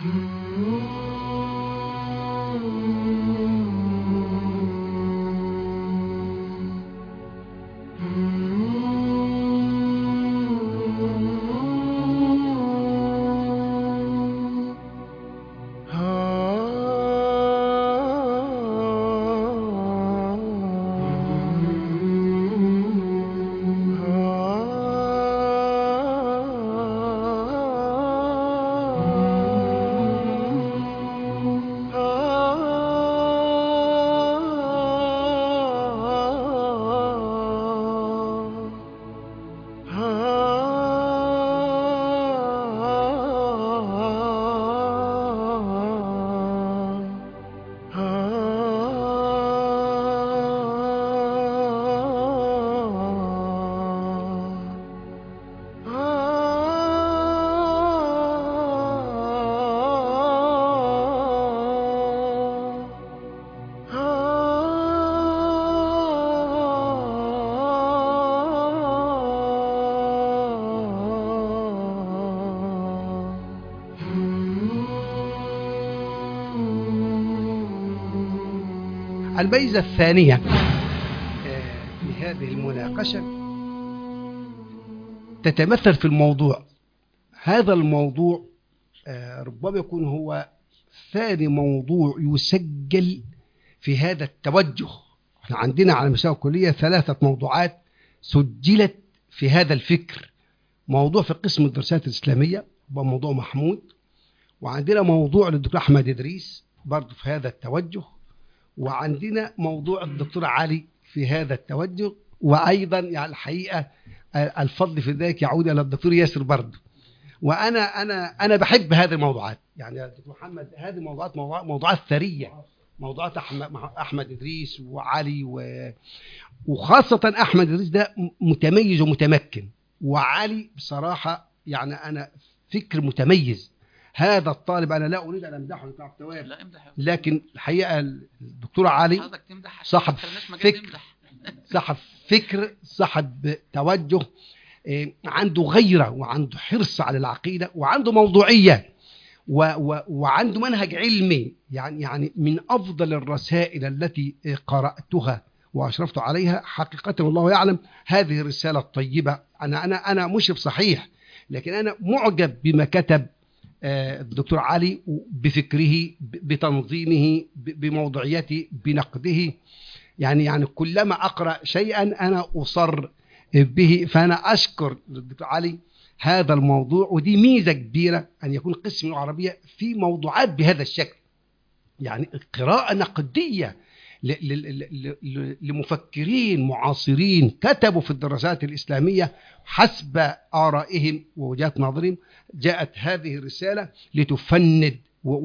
الميزة الثانية في هذه المناقشة تتمثل في الموضوع. هذا الموضوع ربما يكون هو ثاني موضوع يسجل في هذا التوجه. احنا عندنا على مستوى الكلية 3 موضوعات سجلت في هذا الفكر. موضوع في قسم الدراسات الإسلامية وموضوع محمود، وعندنا موضوع للدكتور أحمد إدريس برضه في هذا التوجه، وعندنا موضوع الدكتور علي في هذا التوجه، وأيضا يعني الحقيقة الفضل في ذلك يعود إلى الدكتور ياسر برضه. وأنا بحب هذه الموضوعات، يعني يا دكتور محمد هذه موضوعات ثرية، موضوعات أحمد إدريس وعلي وخاصة أحمد إدريس ده متميز ومتمكن، وعلي بصراحة يعني أنا فكر متميز. هذا الطالب أنا لا أريد أن أمدحه بتاع التواب، لكن الحقيقة الدكتور علي صاحب فكر، صاحب توجه، عنده غيرة وعنده حرص على العقيدة وعنده موضوعية وعنده منهج علمي. يعني من أفضل الرسائل التي قرأتها وأشرفت عليها حقيقة والله يعلم هذه الرسالة الطيبة. أنا مشرف صحيح، لكن أنا معجب بما كتب الدكتور علي بفكره، بتنظيمه، بموضوعيته، بنقده. يعني كلما أقرأ شيئا أنا أصر به. فأنا أشكر الدكتور علي هذا الموضوع، ودي ميزة كبيرة أن يكون قسم العربية في موضوعات بهذا الشكل، يعني قراءة نقدية لمفكرين معاصرين كتبوا في الدراسات الإسلامية حسب آرائهم ووجهات نظرهم. جاءت هذه الرسالة لتفند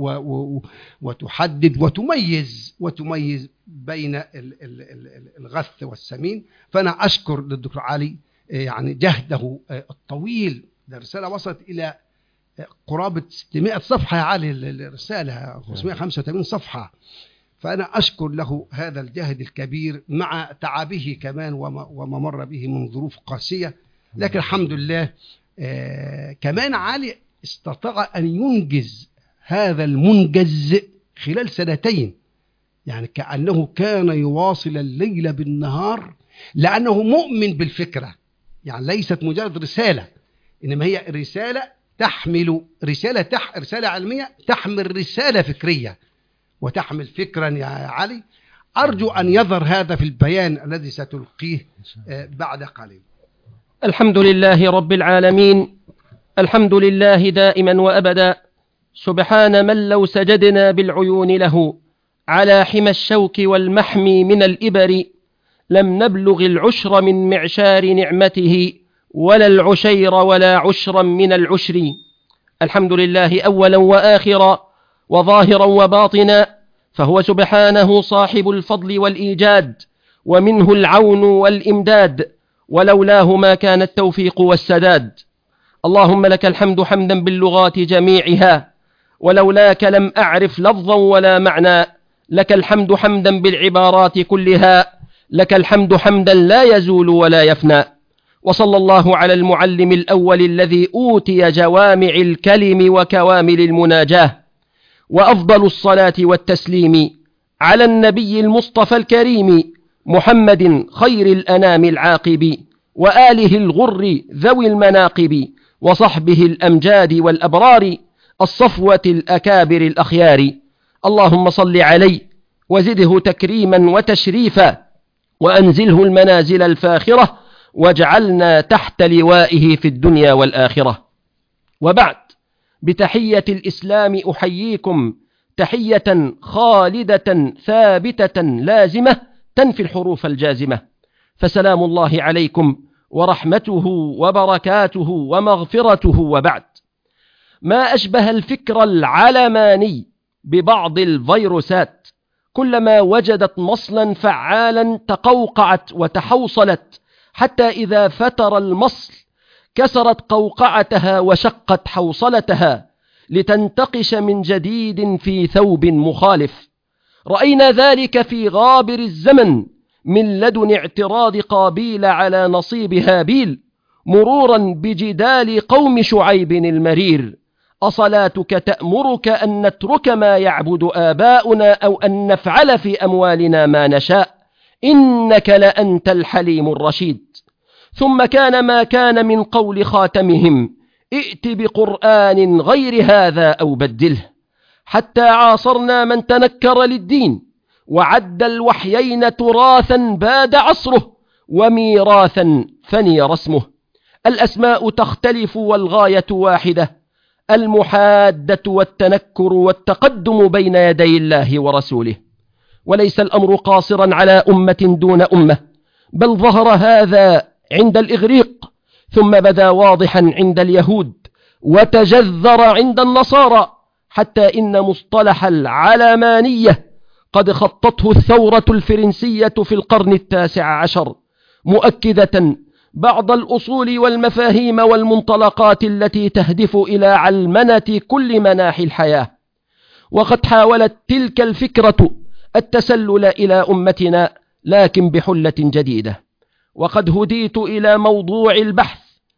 وتحدد وتميز بين الغث والسمين. فأنا أشكر للدكتور علي يعني جهده الطويل. الرسالة وصلت إلى قرابة 600 صفحة يا علي، الرسالة 585 صفحة. فأنا أشكر له هذا الجهد الكبير مع تعبه كمان وما مر به من ظروف قاسية، لكن الحمد لله كمان علي استطاع أن ينجز هذا المنجز خلال 2 يعني كأنه كان يواصل الليل بالنهار، لأنه مؤمن بالفكرة. يعني ليست مجرد رسالة، إنما هي رسالة تحمل رسالة علمية، تحمل رسالة فكرية وتحمل فكرا يا علي. أرجو أن يظهر هذا في البيان الذي ستلقيه بعد قليل. الحمد لله رب العالمين، الحمد لله دائما وأبدا، سبحان من لو سجدنا بالعيون له على حمى الشوك والمحمي من الإبر لم نبلغ العشر من معشار نعمته ولا العشير ولا عشرا من العشر. الحمد لله أولا وآخرا وظاهرا وباطنا، فهو سبحانه صاحب الفضل والإيجاد ومنه العون والإمداد، ولولاه ما كان التوفيق والسداد. اللهم لك الحمد حمدا باللغات جميعها، ولولاك لم أعرف لفظا ولا معنى. لك الحمد حمدا بالعبارات كلها، لك الحمد حمدا لا يزول ولا يفنى. وصلى الله على المعلم الأول الذي أوتي جوامع الكلم وكوامل المناجاة، وأفضل الصلاة والتسليم على النبي المصطفى الكريم محمد خير الأنام العاقب وآله الغر ذوي المناقب وصحبه الأمجاد والأبرار الصفوة الأكابر الأخيار. اللهم صل عليه وزده تكريما وتشريفا وأنزله المنازل الفاخرة واجعلنا تحت لوائه في الدنيا والآخرة. وبعد، بتحية الإسلام أحييكم تحية خالدة ثابتة لازمة تنفي الحروف الجازمة، فسلام الله عليكم ورحمته وبركاته ومغفرته. وبعد، ما أشبه الفكر العلماني ببعض الفيروسات، كلما وجدت مصلا فعالا تقوقعت وتحوصلت، حتى إذا فتر المصل كسرت قوقعتها وشقت حوصلتها لتنتقش من جديد في ثوب مخالف. رأينا ذلك في غابر الزمن من لدن اعتراض قابيل على نصيب هابيل، مرورا بجدال قوم شعيب المرير: أصلاتك تأمرك أن نترك ما يعبد آباؤنا أو أن نفعل في أموالنا ما نشاء، إنك لأنت الحليم الرشيد. ثم كان ما كان من قول خاتمهم: ائت بقرآن غير هذا أو بدله، حتى عاصرنا من تنكر للدين وعد الوحيين تراثا باد عصره وميراثا فني رسمه. الأسماء تختلف والغاية واحدة: المحادة والتنكر والتقدم بين يدي الله ورسوله. وليس الأمر قاصرا على أمة دون أمة، بل ظهر هذا عند الإغريق، ثم بدا واضحا عند اليهود، وتجذر عند النصارى، حتى إن مصطلح العلمانية قد خطته الثورة الفرنسية في القرن 19 مؤكدة بعض الأصول والمفاهيم والمنطلقات التي تهدف إلى علمنة كل مناحي الحياة. وقد حاولت تلك الفكرة التسلل إلى أمتنا، لكن بحلة جديدة. وقد هديت إلى موضوع البحث: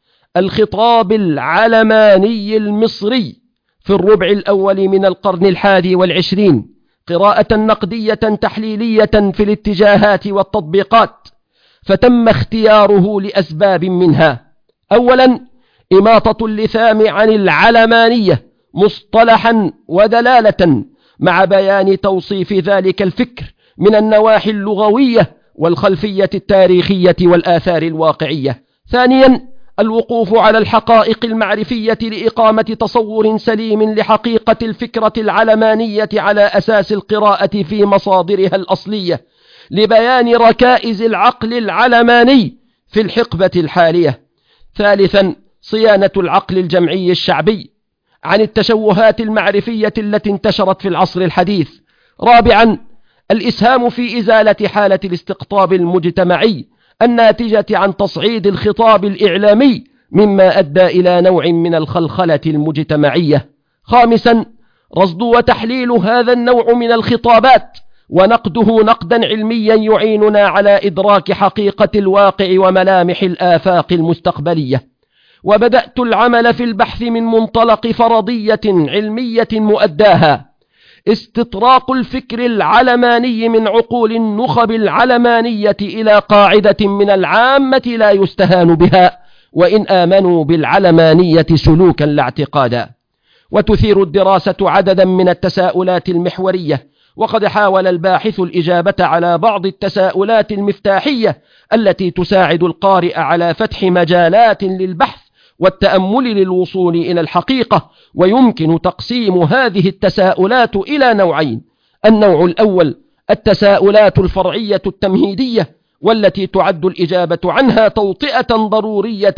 الخطاب العلماني المصري في الربع الأول من القرن 21، قراءة نقدية تحليلية في الاتجاهات والتطبيقات. فتم اختياره لأسباب منها: أولا، إماطة اللثام عن العلمانية مصطلحا ودلالة، مع بيان توصيف ذلك الفكر من النواحي اللغوية والخلفية التاريخية والآثار الواقعية. ثانيا، الوقوف على الحقائق المعرفية لإقامة تصور سليم لحقيقة الفكرة العلمانية على أساس القراءة في مصادرها الأصلية، لبيان ركائز العقل العلماني في الحقبة الحالية. ثالثا، صيانة العقل الجمعي الشعبي عن التشوهات المعرفية التي انتشرت في العصر الحديث. رابعا، الإسهام في إزالة حالة الاستقطاب المجتمعي الناتجة عن تصعيد الخطاب الإعلامي، مما أدى إلى نوع من الخلخلة المجتمعية. خامسا، رصد وتحليل هذا النوع من الخطابات ونقده نقدا علميا يعيننا على إدراك حقيقة الواقع وملامح الآفاق المستقبلية. وبدأت العمل في البحث من منطلق فرضية علمية مؤداها: استطراق الفكر العلماني من عقول النخب العلمانية إلى قاعدة من العامة لا يستهان بها، وإن آمنوا بالعلمانية سلوكا لا اعتقادا. وتثير الدراسة عددا من التساؤلات المحورية، وقد حاول الباحث الإجابة على بعض التساؤلات المفتاحية التي تساعد القارئ على فتح مجالات للبحث والتأمل للوصول إلى الحقيقة. ويمكن تقسيم هذه التساؤلات إلى نوعين: النوع الأول التساؤلات الفرعية التمهيدية، والتي تعد الإجابة عنها توطئة ضرورية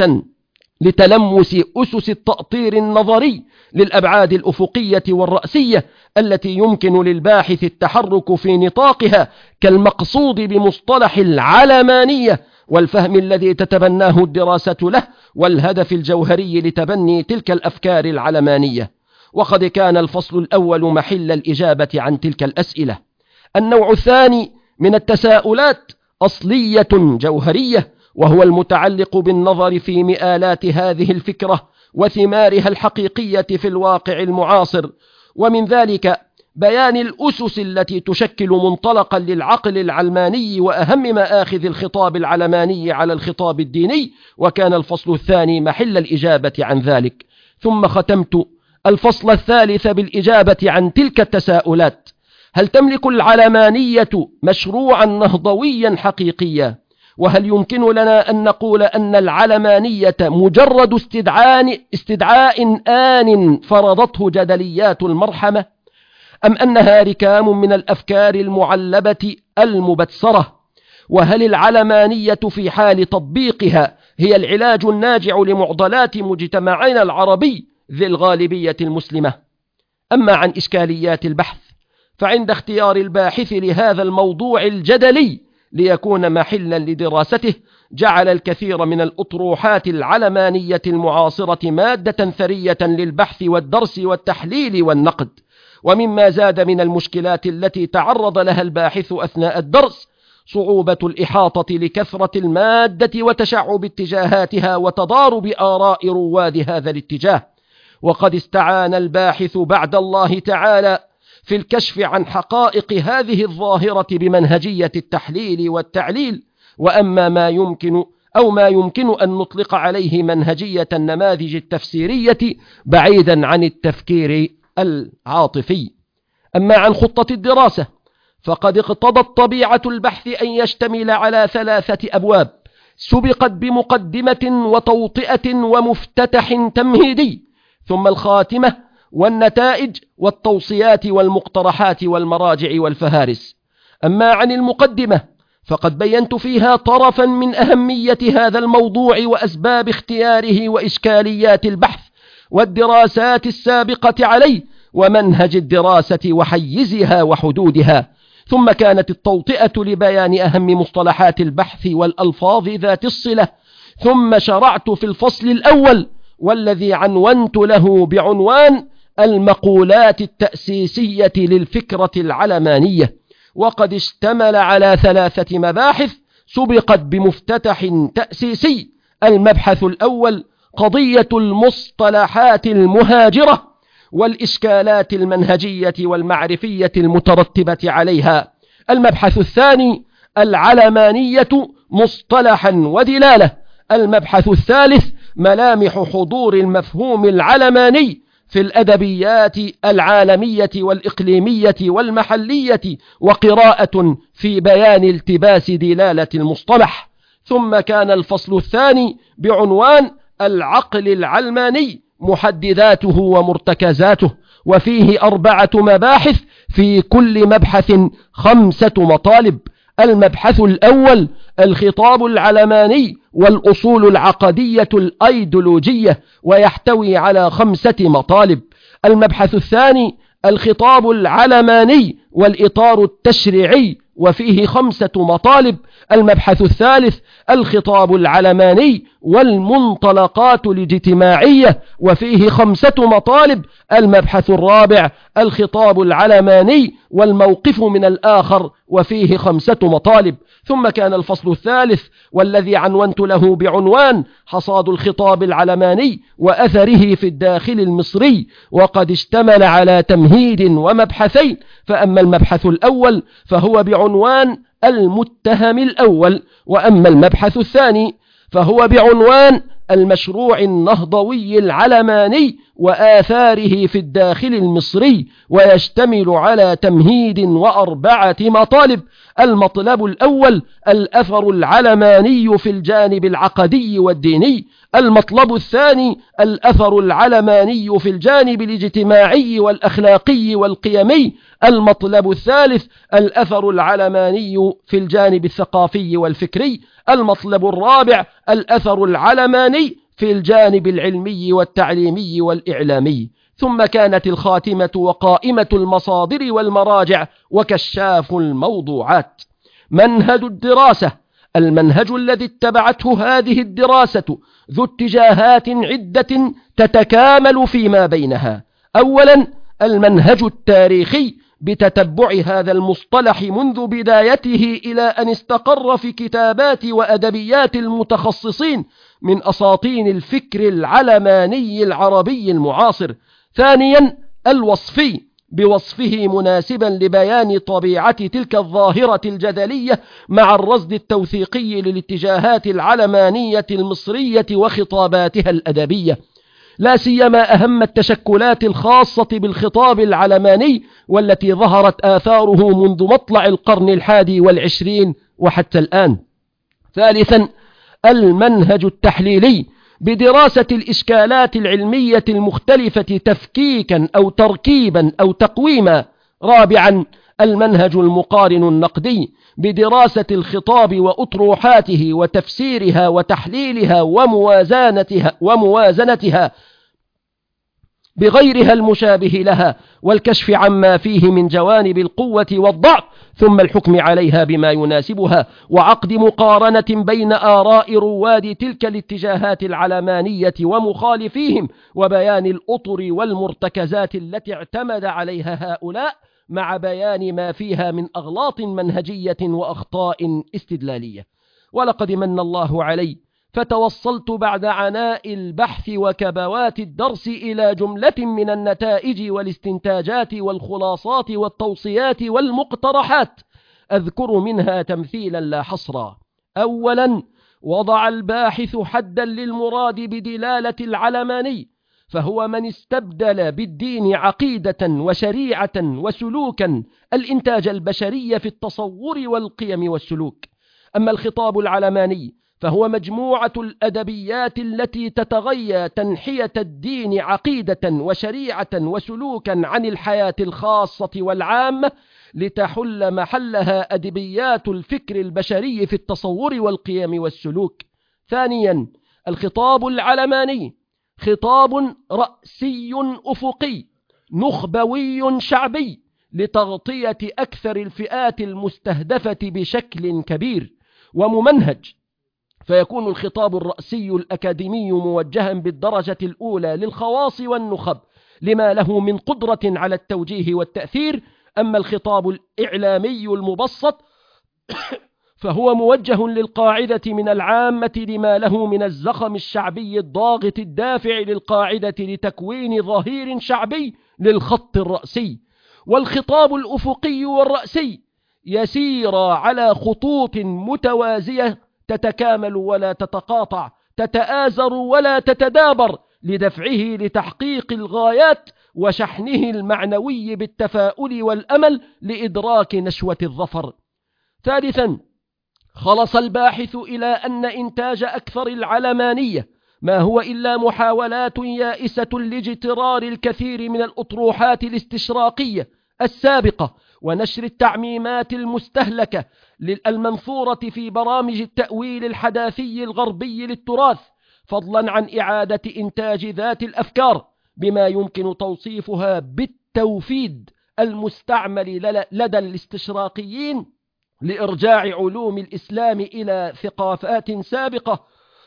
لتلمس أسس التأطير النظري للأبعاد الأفقية والرأسية التي يمكن للباحث التحرك في نطاقها، كالمقصود بمصطلح العلمانية والفهم الذي تتبناه الدراسة له، والهدف الجوهري لتبني تلك الأفكار العلمانية. وقد كان الفصل الأول محل الإجابة عن تلك الأسئلة. النوع الثاني من التساؤلات أصلية جوهرية، وهو المتعلق بالنظر في مآلات هذه الفكرة وثمارها الحقيقية في الواقع المعاصر، ومن ذلك بيان الأسس التي تشكل منطلقا للعقل العلماني وأهم مآخذ الخطاب العلماني على الخطاب الديني، وكان الفصل الثاني محل الإجابة عن ذلك. ثم ختمت الفصل الثالث بالإجابة عن تلك التساؤلات: هل تملك العلمانية مشروعا نهضويا حقيقيا؟ وهل يمكن لنا أن نقول أن العلمانية مجرد استدعاء آن فرضته جدليات المرحمة، أم أنها ركام من الأفكار المعلبة المبتسرة؟ وهل العلمانية في حال تطبيقها هي العلاج الناجع لمعضلات مجتمعنا العربي ذي الغالبية المسلمة؟ أما عن إشكاليات البحث، فعند اختيار الباحث لهذا الموضوع الجدلي ليكون محلا لدراسته، جعل الكثير من الأطروحات العلمانية المعاصرة مادة ثرية للبحث والدرس والتحليل والنقد. ومما زاد من المشكلات التي تعرض لها الباحث أثناء الدرس صعوبة الإحاطة لكثرة المادة وتشعب اتجاهاتها وتضارب آراء رواد هذا الاتجاه. وقد استعان الباحث بعد الله تعالى في الكشف عن حقائق هذه الظاهرة بمنهجية التحليل والتعليل. وأما ما يمكن أن نطلق عليه منهجية النماذج التفسيرية بعيدا عن التفكير العاطفي. أما عن خطة الدراسة، فقد اقتضت طبيعة البحث أن يشتمل على 3 أبواب سبقت بمقدمة وتوطئة ومفتتح تمهيدي، ثم الخاتمة والنتائج والتوصيات والمقترحات والمراجع والفهارس. أما عن المقدمة، فقد بينت فيها طرفا من أهمية هذا الموضوع وأسباب اختياره وإشكاليات البحث والدراسات السابقة عليه ومنهج الدراسة وحيزها وحدودها. ثم كانت التوطئة لبيان أهم مصطلحات البحث والألفاظ ذات الصلة. ثم شرعت في الفصل الأول والذي عنونت له بعنوان المقولات التأسيسية للفكرة العلمانية، وقد اشتمل على 3 مباحث سبقت بمفتتح تأسيسي. المبحث الأول قضية المصطلحات المهاجرة والإشكالات المنهجية والمعرفية المترتبة عليها. المبحث الثاني العلمانية مصطلحا ودلالة. المبحث الثالث ملامح حضور المفهوم العلماني في الأدبيات العالمية والإقليمية والمحلية وقراءة في بيان التباس دلالة المصطلح. ثم كان الفصل الثاني بعنوان العقل العلماني محدداته ومرتكزاته، وفيه 4 مباحث في كل مبحث 5 مطالب. المبحث الأول الخطاب العلماني والأصول العقدية الأيديولوجية، ويحتوي على 5 مطالب. المبحث الثاني الخطاب العلماني والإطار التشريعي، وفيه 5 مطالب. المبحث الثالث الخطاب العلماني والمنطلقات الاجتماعية، وفيه 5 مطالب. المبحث الرابع الخطاب العلماني والموقف من الآخر، وفيه 5 مطالب. ثم كان الفصل الثالث والذي عنونت له بعنوان حصاد الخطاب العلماني وأثره في الداخل المصري، وقد اشتمل على تمهيد ومبحثين. فأما المبحث الأول فهو بعنوان المتهم الأول، وأما المبحث الثاني فهو بعنوان المشروع النهضوي العلماني وآثاره في الداخل المصري، ويشتمل على تمهيد و4 مطالب. المطلب الأول الأثر العلماني في الجانب العقدي والديني. المطلب الثاني الأثر العلماني في الجانب الاجتماعي والأخلاقي والقيمي. المطلب الثالث الأثر العلماني في الجانب الثقافي والفكري. المطلب الرابع الأثر العلماني في الجانب العلمي والتعليمي والإعلامي. ثم كانت الخاتمة وقائمة المصادر والمراجع وكشاف الموضوعات. منهج الدراسة. المنهج الذي اتبعته هذه الدراسة ذو اتجاهات عدة تتكامل فيما بينها. أولا المنهج التاريخي بتتبع هذا المصطلح منذ بدايته إلى أن استقر في كتابات وأدبيات المتخصصين من أساطين الفكر العلماني العربي المعاصر. ثانيا الوصفي بوصفه مناسبا لبيان طبيعة تلك الظاهرة الجدلية مع الرصد التوثيقي للاتجاهات العلمانية المصرية وخطاباتها الأدبية، لا سيما أهم التشكلات الخاصة بالخطاب العلماني والتي ظهرت آثاره منذ مطلع القرن 21 وحتى الآن. ثالثا، المنهج التحليلي بدراسة الإشكالات العلمية المختلفة تفكيكا أو تركيبا أو تقويما. رابعا، المنهج المقارن النقدي بدراسة الخطاب وأطروحاته وتفسيرها وتحليلها وموازنتها بغيرها المشابه لها، والكشف عما فيه من جوانب القوة والضعف، ثم الحكم عليها بما يناسبها، وعقد مقارنة بين آراء رواد تلك الاتجاهات العلمانية ومخالفيهم، وبيان الأطر والمرتكزات التي اعتمد عليها هؤلاء، مع بيان ما فيها من أغلاط منهجية وأخطاء استدلالية. ولقد من الله علي فتوصلت بعد عناء البحث وكبوات الدرس إلى جملة من النتائج والاستنتاجات والخلاصات والتوصيات والمقترحات، أذكر منها تمثيلا لا حصرا. أولا، وضع الباحث حدا للمراد بدلالة العلماني، فهو من استبدل بالدين عقيدة وشريعة وسلوكا الإنتاج البشري في التصور والقيم والسلوك. أما الخطاب العلماني فهو مجموعة الأدبيات التي تتغيى تنحية الدين عقيدة وشريعة وسلوكا عن الحياة الخاصة والعامة، لتحل محلها أدبيات الفكر البشري في التصور والقيم والسلوك. ثانيا، الخطاب العلماني خطاب رأسي أفقي نخبوي شعبي لتغطية أكثر الفئات المستهدفة بشكل كبير وممنهج، فيكون الخطاب الرأسي الأكاديمي موجها بالدرجة الأولى للخواص والنخب لما له من قدرة على التوجيه والتأثير. أما الخطاب الإعلامي المبسط فهو موجه للقاعدة من العامة لما له من الزخم الشعبي الضاغط الدافع للقاعدة لتكوين ظهير شعبي للخط الرأسي. والخطاب الأفقي والرأسي يسير على خطوط متوازية تتكامل ولا تتقاطع، تتآزر ولا تتدابر، لدفعه لتحقيق الغايات وشحنه المعنوي بالتفاؤل والأمل لإدراك نشوة الظفر. ثالثا، خلص الباحث إلى أن إنتاج أكثر العلمانية ما هو إلا محاولات يائسة لاجترار الكثير من الأطروحات الاستشراقية السابقة ونشر التعميمات المستهلكة المنثورة في برامج التأويل الحداثي الغربي للتراث، فضلا عن إعادة إنتاج ذات الأفكار بما يمكن توصيفها بالتوفيد المستعمل لدى الاستشراقيين لإرجاع علوم الإسلام إلى ثقافات سابقة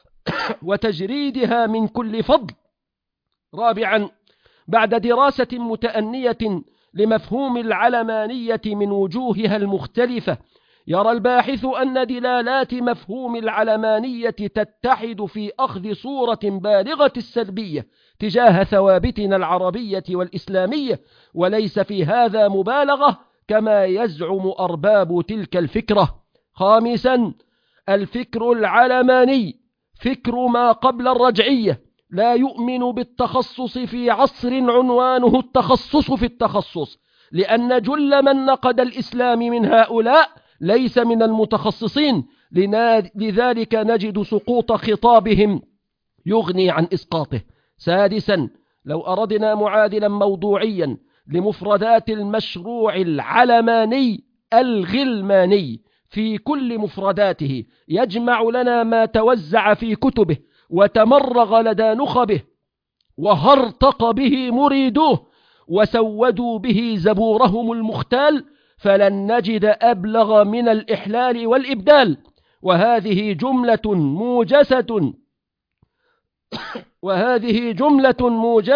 وتجريدها من كل فضل. رابعا، بعد دراسة متأنية لمفهوم العلمانية من وجوهها المختلفة، يرى الباحث أن دلالات مفهوم العلمانية تتحد في أخذ صورة بالغة السلبية تجاه ثوابتنا العربية والإسلامية، وليس في هذا مبالغة كما يزعم أرباب تلك الفكرة. خامسا، الفكر العلماني فكر ما قبل الرجعية، لا يؤمن بالتخصص في عصر عنوانه التخصص في التخصص، لأن جل من نقد الإسلام من هؤلاء ليس من المتخصصين، لذلك نجد سقوط خطابهم يغني عن إسقاطه. سادسا، لو أردنا معادلا موضوعيا لمفردات المشروع العلماني الغلماني في كل مفرداته، يجمع لنا ما توزع في كتبه وتمرغ لدى نخبه وهرطق به مريدوه وسودوا به زبورهم المختال، فلن نجد أبلغ من الإحلال والإبدال. وهذه جملة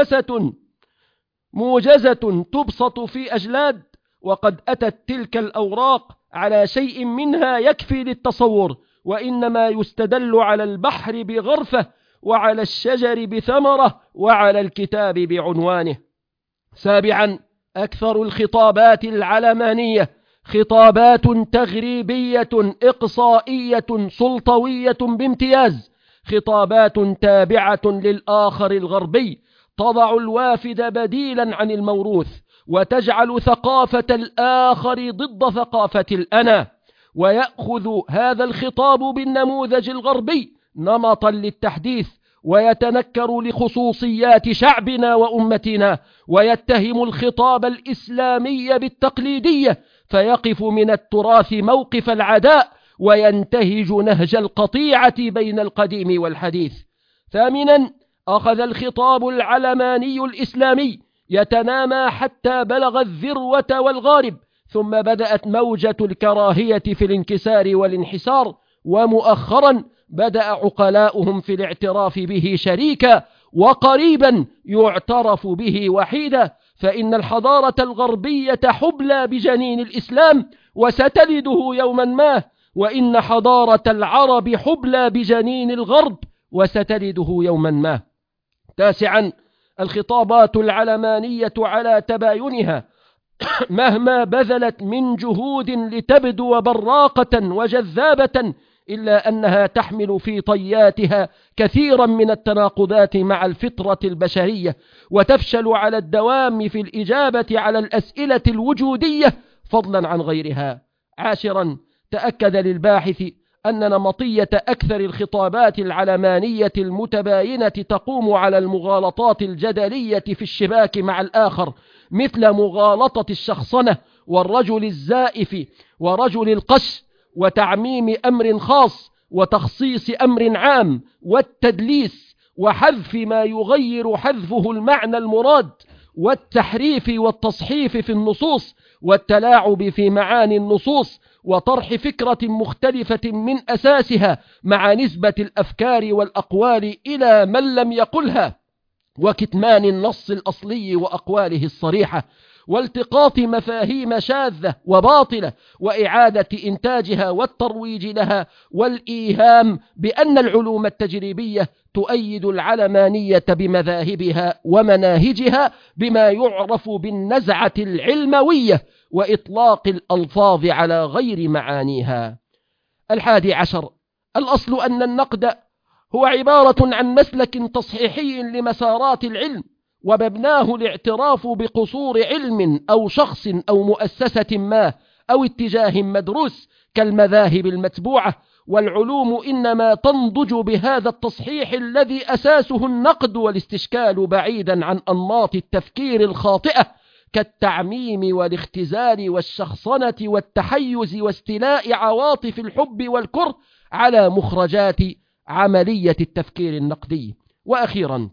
موجزة تبسط في أجلاد، وقد أتت تلك الأوراق على شيء منها يكفي للتصور، وإنما يستدل على البحر بغرفة، وعلى الشجر بثمرة، وعلى الكتاب بعنوانه. سابعا، أكثر الخطابات العلمانية خطابات تغريبية إقصائية سلطوية بامتياز، خطابات تابعة للآخر الغربي، تضع الوافد بديلا عن الموروث، وتجعل ثقافة الآخر ضد ثقافة الأنا، ويأخذ هذا الخطاب بالنموذج الغربي نمطا للتحديث، ويتنكر لخصوصيات شعبنا وأمتنا، ويتهم الخطاب الإسلامي بالتقليدية، فيقف من التراث موقف العداء، وينتهج نهج القطيعة بين القديم والحديث. ثامنا، أخذ الخطاب العلماني الإسلامي يتنامى حتى بلغ الذروة والغارب، ثم بدأت موجة الكراهية في الانكسار والانحسار، ومؤخرا بدأ عقلاؤهم في الاعتراف به شريكا، وقريبا يعترف به وحيدا، فإن الحضارة الغربية حبلى بجنين الإسلام وستلده يوما ما، وإن حضارة العرب حبلى بجنين الغرب وستلده يوما ما. تاسعا، الخطابات العلمانية على تباينها مهما بذلت من جهود لتبدو براقة وجذابة، إلا أنها تحمل في طياتها كثيرا من التناقضات مع الفطرة البشرية، وتفشل على الدوام في الإجابة على الأسئلة الوجودية فضلا عن غيرها. عاشرا، تأكد للباحث أن نمطية أكثر الخطابات العلمانية المتباينة تقوم على المغالطات الجدلية في الشباك مع الآخر، مثل مغالطة الشخصنة والرجل الزائف ورجل القش، وتعميم أمر خاص وتخصيص أمر عام، والتدليس، وحذف ما يغير حذفه المعنى المراد، والتحريف والتصحيف في النصوص، والتلاعب في معاني النصوص، وطرح فكرة مختلفة من أساسها مع نسبة الأفكار والأقوال إلى من لم يقلها، وكتمان النص الأصلي وأقواله الصريحة، والتقاط مفاهيم شاذة وباطلة وإعادة إنتاجها والترويج لها، والإيهام بأن العلوم التجريبية تؤيد العلمانية بمذاهبها ومناهجها بما يعرف بالنزعة العلموية، وإطلاق الألفاظ على غير معانيها. 11، الأصل أن النقد هو عبارة عن مسلك تصحيحي لمسارات العلم، ومبناه الاعتراف بقصور علم أو شخص أو مؤسسة ما أو اتجاه مدروس كالمذاهب المتبوعة، والعلوم إنما تنضج بهذا التصحيح الذي أساسه النقد والاستشكال بعيدا عن أنماط التفكير الخاطئة كالتعميم والاختزال والشخصنة والتحيز واستيلاء عواطف الحب والكره على مخرجات عملية التفكير النقدي. وأخيرا،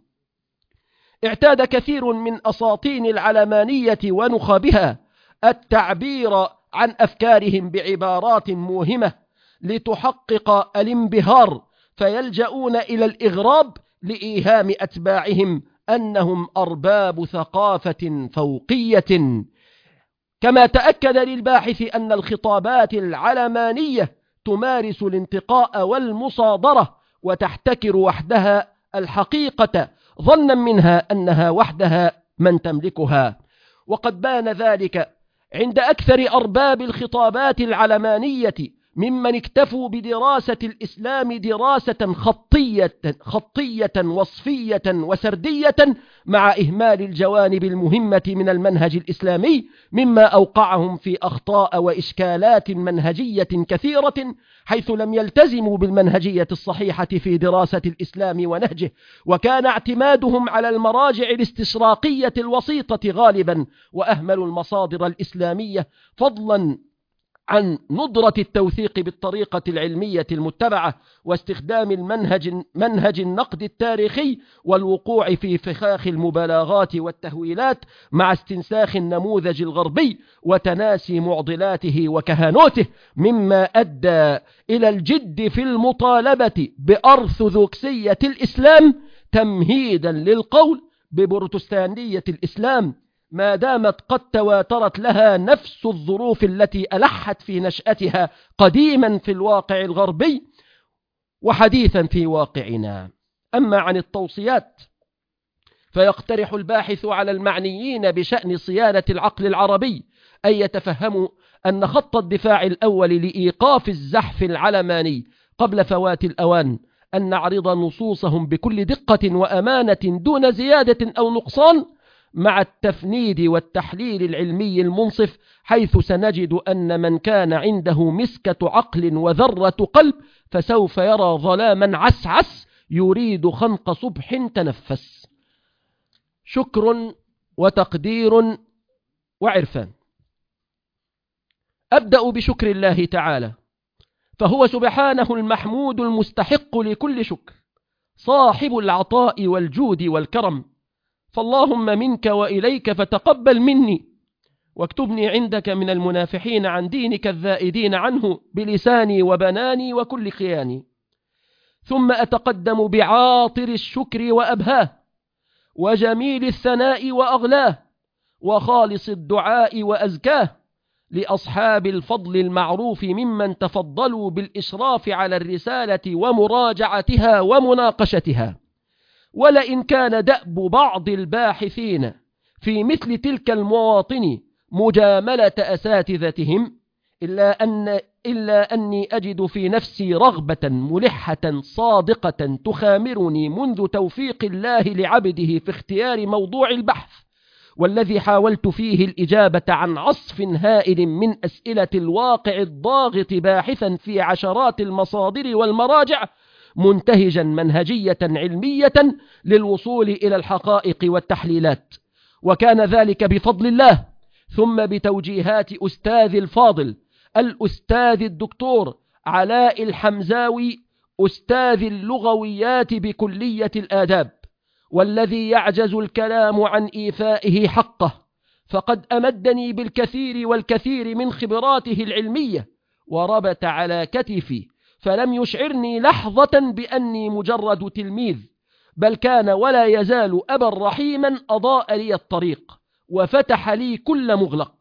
اعتاد كثير من أساطين العلمانية ونخبها التعبير عن أفكارهم بعبارات موهمة لتحقق الانبهار، فيلجؤون إلى الإغراب لإيهام أتباعهم أنهم أرباب ثقافة فوقية. كما تأكد للباحث أن الخطابات العلمانية تمارس الانتقاء والمصادرة، وتحتكر وحدها الحقيقة ظنا منها أنها وحدها من تملكها، وقد بان ذلك عند أكثر أرباب الخطابات العلمانية ممن اكتفوا بدراسة الإسلام دراسة خطية وصفية وسردية، مع إهمال الجوانب المهمة من المنهج الإسلامي، مما أوقعهم في أخطاء وإشكالات منهجية كثيرة، حيث لم يلتزموا بالمنهجية الصحيحة في دراسة الإسلام ونهجه، وكان اعتمادهم على المراجع الاستشراقية الوسيطة غالبا، وأهملوا المصادر الإسلامية، فضلا عن ندرة التوثيق بالطريقة العلمية المتبعة، واستخدام منهج النقد التاريخي، والوقوع في فخاخ المبالغات والتهويلات مع استنساخ النموذج الغربي وتناسي معضلاته وكهانوته، مما أدى إلى الجد في المطالبة بأرثوذكسية الإسلام تمهيدا للقول ببروتستانية الإسلام، ما دامت قد تواترت لها نفس الظروف التي ألحت في نشأتها قديما في الواقع الغربي وحديثا في واقعنا. أما عن التوصيات فيقترح الباحث على المعنيين بشأن صيانة العقل العربي أن يتفهموا أن خط الدفاع الأول لإيقاف الزحف العلماني قبل فوات الأوان أن نعرض نصوصهم بكل دقة وأمانة دون زيادة أو نقصان، مع التفنيد والتحليل العلمي المنصف، حيث سنجد أن من كان عنده مسكة عقل وذرة قلب فسوف يرى ظلاما عسعس يريد خنق صبح تنفس. شكر وتقدير وعرفان. أبدأ بشكر الله تعالى، فهو سبحانه المحمود المستحق لكل شكر، صاحب العطاء والجود والكرم. فاللهم منك وإليك فتقبل مني، واكتبني عندك من المنافحين عن دينك الذائدين عنه بلساني وبناني وكل خياني. ثم أتقدم بعاطر الشكر وأبهاه، وجميل الثناء وأغلاه، وخالص الدعاء وأزكاه، لأصحاب الفضل المعروف ممن تفضلوا بالإشراف على الرسالة ومراجعتها ومناقشتها. ولئن كان دأب بعض الباحثين في مثل تلك المواطن مجاملة أساتذتهم، إلا أني أجد في نفسي رغبة ملحة صادقة تخامرني منذ توفيق الله لعبده في اختيار موضوع البحث، والذي حاولت فيه الإجابة عن عصف هائل من أسئلة الواقع الضاغط، باحثا في عشرات المصادر والمراجع، منتهجا منهجية علمية للوصول إلى الحقائق والتحليلات. وكان ذلك بفضل الله، ثم بتوجيهات أستاذ الفاضل الأستاذ الدكتور علاء الحمزاوي، أستاذ اللغويات بكلية الآداب، والذي يعجز الكلام عن إيفائه حقه، فقد أمدني بالكثير والكثير من خبراته العلمية، وربت على كتفي، فلم يشعرني لحظة بأني مجرد تلميذ، بل كان ولا يزال أبا رحيما أضاء لي الطريق، وفتح لي كل مغلق،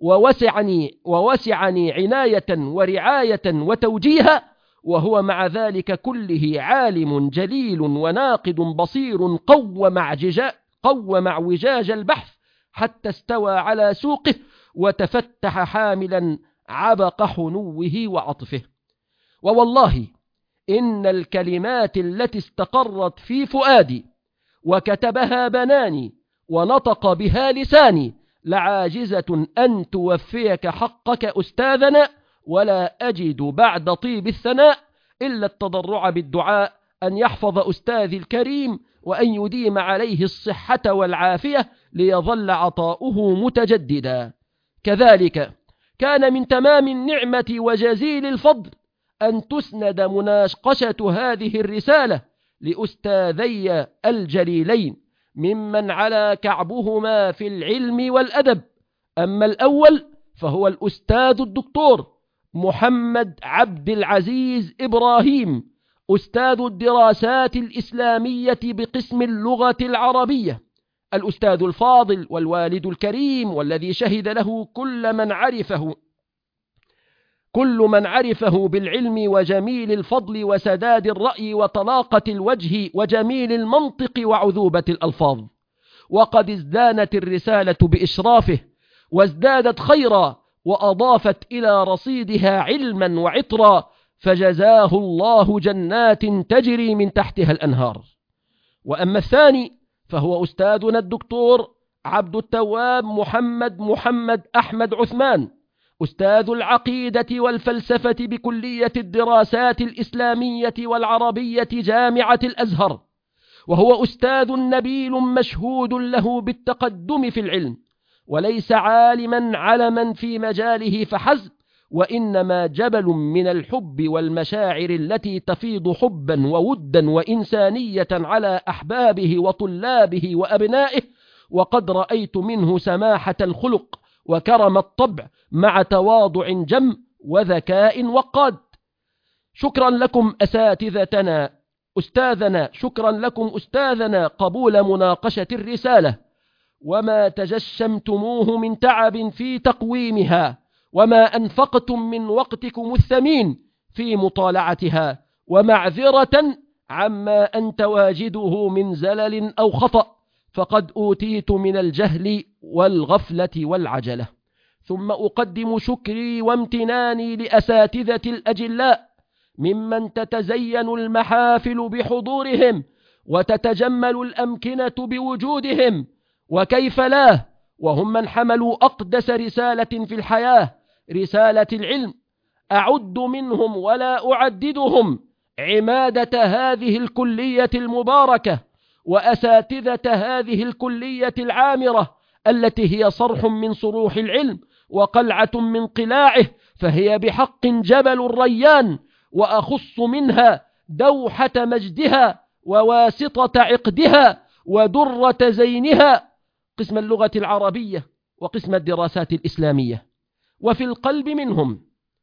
ووسعني عناية ورعاية وتوجيها، وهو مع ذلك كله عالم جليل وناقد بصير قوم اعوجاج البحث حتى استوى على سوقه، وتفتح حاملا عبق حنوه وعطفه. ووالله إن الكلمات التي استقرت في فؤادي وكتبها بناني ونطق بها لساني لعاجزة أن توفيك حقك أستاذنا، ولا أجد بعد طيب الثناء إلا التضرع بالدعاء أن يحفظ أستاذي الكريم، وأن يديم عليه الصحة والعافية ليظل عطاؤه متجددا. كذلك كان من تمام النعمة وجزيل الفضل أن تسند مناقشة هذه الرسالة لأستاذي الجليلين، ممن على كعبهما في العلم والأدب. أما الأول فهو الأستاذ الدكتور محمد عبد العزيز إبراهيم، أستاذ الدراسات الإسلامية بقسم اللغة العربية، الأستاذ الفاضل والوالد الكريم، والذي شهد له كل من عرفه بالعلم وجميل الفضل وسداد الرأي وطلاقة الوجه وجميل المنطق وعذوبة الألفاظ. وقد ازدانت الرسالة بإشرافه وازدادت خيرا، وأضافت إلى رصيدها علما وعطرا، فجزاه الله جنات تجري من تحتها الأنهار. وأما الثاني فهو أستاذنا الدكتور عبد التواب محمد أحمد عثمان، أستاذ العقيدة والفلسفة بكلية الدراسات الإسلامية والعربية جامعة الأزهر، وهو أستاذ نبيل مشهود له بالتقدم في العلم، وليس عالما علما في مجاله فحسب، وإنما جبل من الحب والمشاعر التي تفيض حبا وودا وإنسانية على أحبابه وطلابه وأبنائه. وقد رأيت منه سماحة الخلق وكرم الطبع مع تواضع جم وذكاء وقاد. شكرا لكم أساتذتنا، شكرا لكم أستاذنا قبول مناقشة الرسالة، وما تجشمتموه من تعب في تقويمها، وما أنفقتم من وقتكم الثمين في مطالعتها، ومعذرة عما أن تواجده من زلل أو خطأ، فقد أوتيت من الجهل والغفلة والعجلة. ثم أقدم شكري وامتناني لأساتذة الأجلاء ممن تتزين المحافل بحضورهم وتتجمل الأمكنة بوجودهم، وكيف لا، وهم من حملوا أقدس رسالة في الحياة، رسالة العلم. أعد منهم ولا أعددهم عمادة هذه الكلية المباركة وأساتذة هذه الكلية العامرة التي هي صرح من صروح العلم وقلعة من قلاعه، فهي بحق جبل الريان، وأخص منها دوحة مجدها وواسطة عقدها ودرة زينها، قسم اللغة العربية وقسم الدراسات الإسلامية. وفي القلب منهم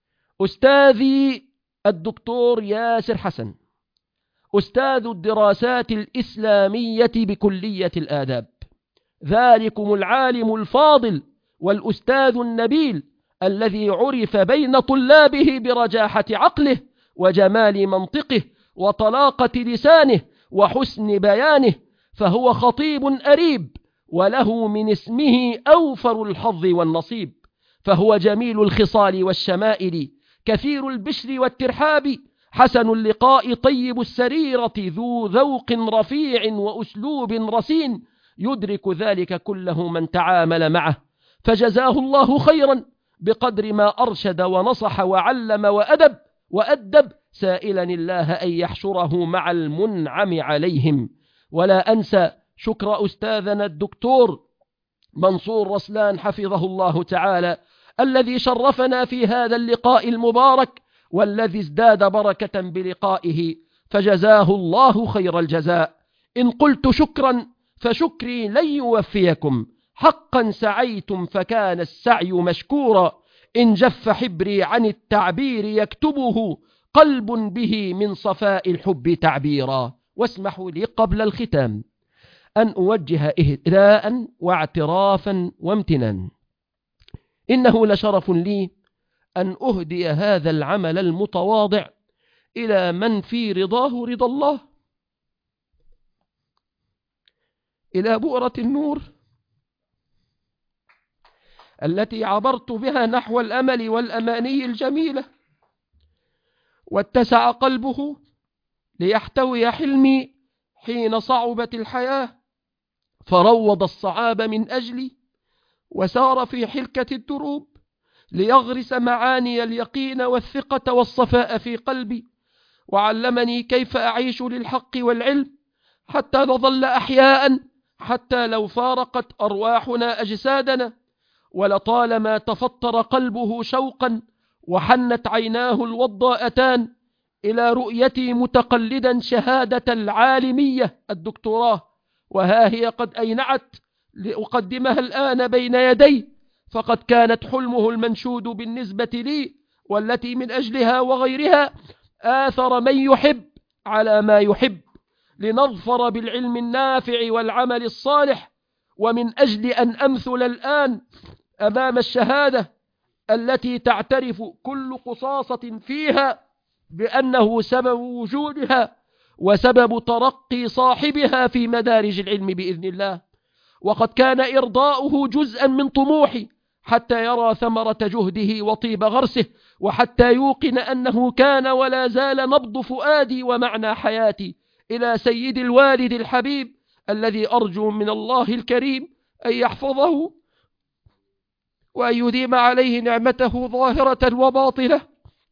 أستاذي الدكتور ياسر حسن، أستاذ الدراسات الإسلامية بكلية الآداب، ذلكم العالم الفاضل والأستاذ النبيل الذي عرف بين طلابه برجاحة عقله وجمال منطقه وطلاقة لسانه وحسن بيانه، فهو خطيب أريب وله من اسمه أوفر الحظ والنصيب، فهو جميل الخصال والشمائل، كثير البشر والترحاب، حسن اللقاء، طيب السريرة، ذو ذوق رفيع وأسلوب رصين، يدرك ذلك كله من تعامل معه، فجزاه الله خيرا بقدر ما أرشد ونصح وعلم وأدب، سائلا الله أن يحشره مع المنعم عليهم. ولا أنسى شكر أستاذنا الدكتور منصور رسلان حفظه الله تعالى الذي شرفنا في هذا اللقاء المبارك والذي ازداد بركة بلقائه، فجزاه الله خير الجزاء. إن قلت شكرا فشكري لن يوفيكم، حقا سعيتم فكان السعي مشكورا، إن جف حبري عن التعبير يكتبه قلب به من صفاء الحب تعبيرا. واسمحوا لي قبل الختام أن أوجه إهداء واعترافا وامتنان. إنه لشرف لي أن أهدي هذا العمل المتواضع إلى من في رضاه رضا الله، إلى بؤرة النور التي عبرت بها نحو الأمل والأماني الجميلة، واتسع قلبه ليحتوي حلمي حين صعبت الحياة، فروض الصعاب من أجلي وسار في حلكة الدروب ليغرس معاني اليقين والثقة والصفاء في قلبي، وعلمني كيف أعيش للحق والعلم حتى نظل أحياء، حتى لو فارقت أرواحنا أجسادنا، ولطالما تفطر قلبه شوقا وحنت عيناه الوضاءتان إلى رؤيتي متقلدا شهادة العالمية الدكتوراه، وها هي قد أينعت لأقدمها الآن بين يدي، فقد كانت حلمه المنشود بالنسبة لي، والتي من أجلها وغيرها آثر من يحب على ما يحب، لنظفر بالعلم النافع والعمل الصالح، ومن أجل أن أمثل الآن أمام الشهادة التي تعترف كل قصاصة فيها بأنه سبب وجودها وسبب ترقي صاحبها في مدارج العلم بإذن الله. وقد كان إرضاؤه جزءا من طموحي حتى يرى ثمرة جهده وطيب غرسه، وحتى يوقن أنه كان ولا زال نبض فؤادي ومعنى حياتي، إلى سيد الوالد الحبيب الذي أرجو من الله الكريم أن يحفظه وأن يديم عليه نعمته ظاهرة وباطنة،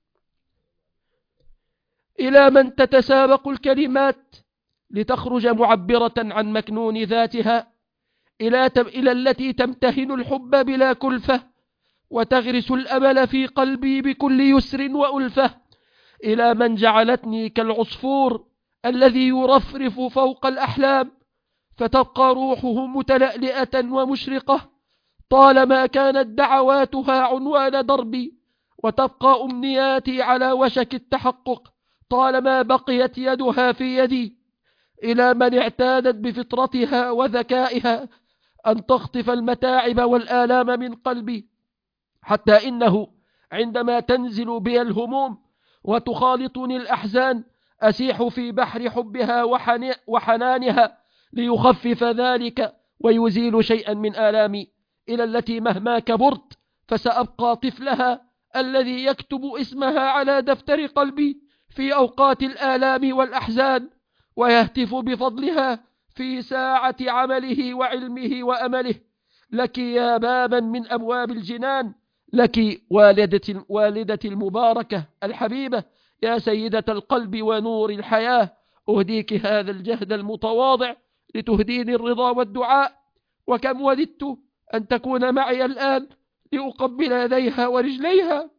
إلى من تتسابق الكلمات لتخرج معبرة عن مكنون ذاتها، إلى التي تمتهن الحب بلا كلفة وتغرس الأمل في قلبي بكل يسر وألفة، إلى من جعلتني كالعصفور الذي يرفرف فوق الأحلام فتبقى روحه متلألئة ومشرقة طالما كانت دعواتها عنوان دربي، وتبقى أمنياتي على وشك التحقق طالما بقيت يدها في يدي، إلى من اعتادت بفطرتها وذكائها أن تخطف المتاعب والآلام من قلبي، حتى إنه عندما تنزل بي الهموم وتخالطني الأحزان أسيح في بحر حبها وحنانها ليخفف ذلك ويزيل شيئا من آلامي، إلى التي مهما كبرت فسأبقى طفلها الذي يكتب اسمها على دفتر قلبي في أوقات الآلام والأحزان، ويهتف بفضلها في ساعة عمله وعلمه وأمله. لك يا بابا من أبواب الجنان، لك والدتي المباركة الحبيبة، يا سيدة القلب ونور الحياة، أهديك هذا الجهد المتواضع لتهديني الرضا والدعاء. وكم وددت أن تكون معي الآن لأقبل يديها ورجليها،